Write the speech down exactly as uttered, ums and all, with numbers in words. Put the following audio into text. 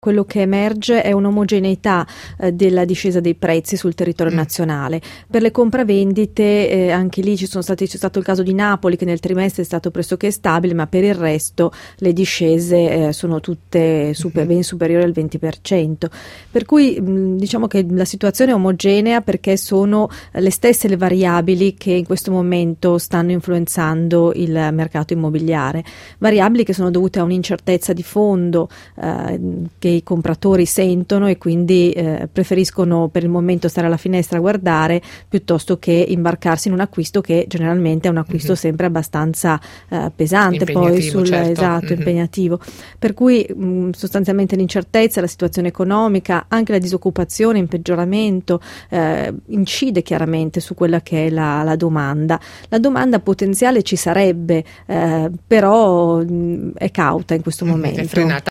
Quello che emerge è un'omogeneità eh, della discesa dei prezzi sul territorio mm. nazionale. Per le compravendite eh, anche lì ci sono stati, c'è stato il caso di Napoli che nel trimestre è stato pressoché stabile, ma per il resto le discese eh, sono tutte super, ben superiori al venti per cento. Per cui mh, diciamo che la situazione è omogenea perché sono le stesse le variabili che in questo momento stanno influenzando il mercato immobiliare. Variabili che sono dovute a un'incertezza di fondo eh, che i compratori sentono e quindi eh, preferiscono per il momento stare alla finestra a guardare piuttosto che imbarcarsi in un acquisto che generalmente è un acquisto mm-hmm. sempre abbastanza eh, pesante, poi sul certo. esatto, mm-hmm. impegnativo. Per cui mh, sostanzialmente l'incertezza, la situazione economica, anche la disoccupazione in peggioramento eh, incide chiaramente su quella che è la, la domanda. La domanda potenziale ci sarebbe, eh, però mh, è cauta in questo mm-hmm. momento. È frenata.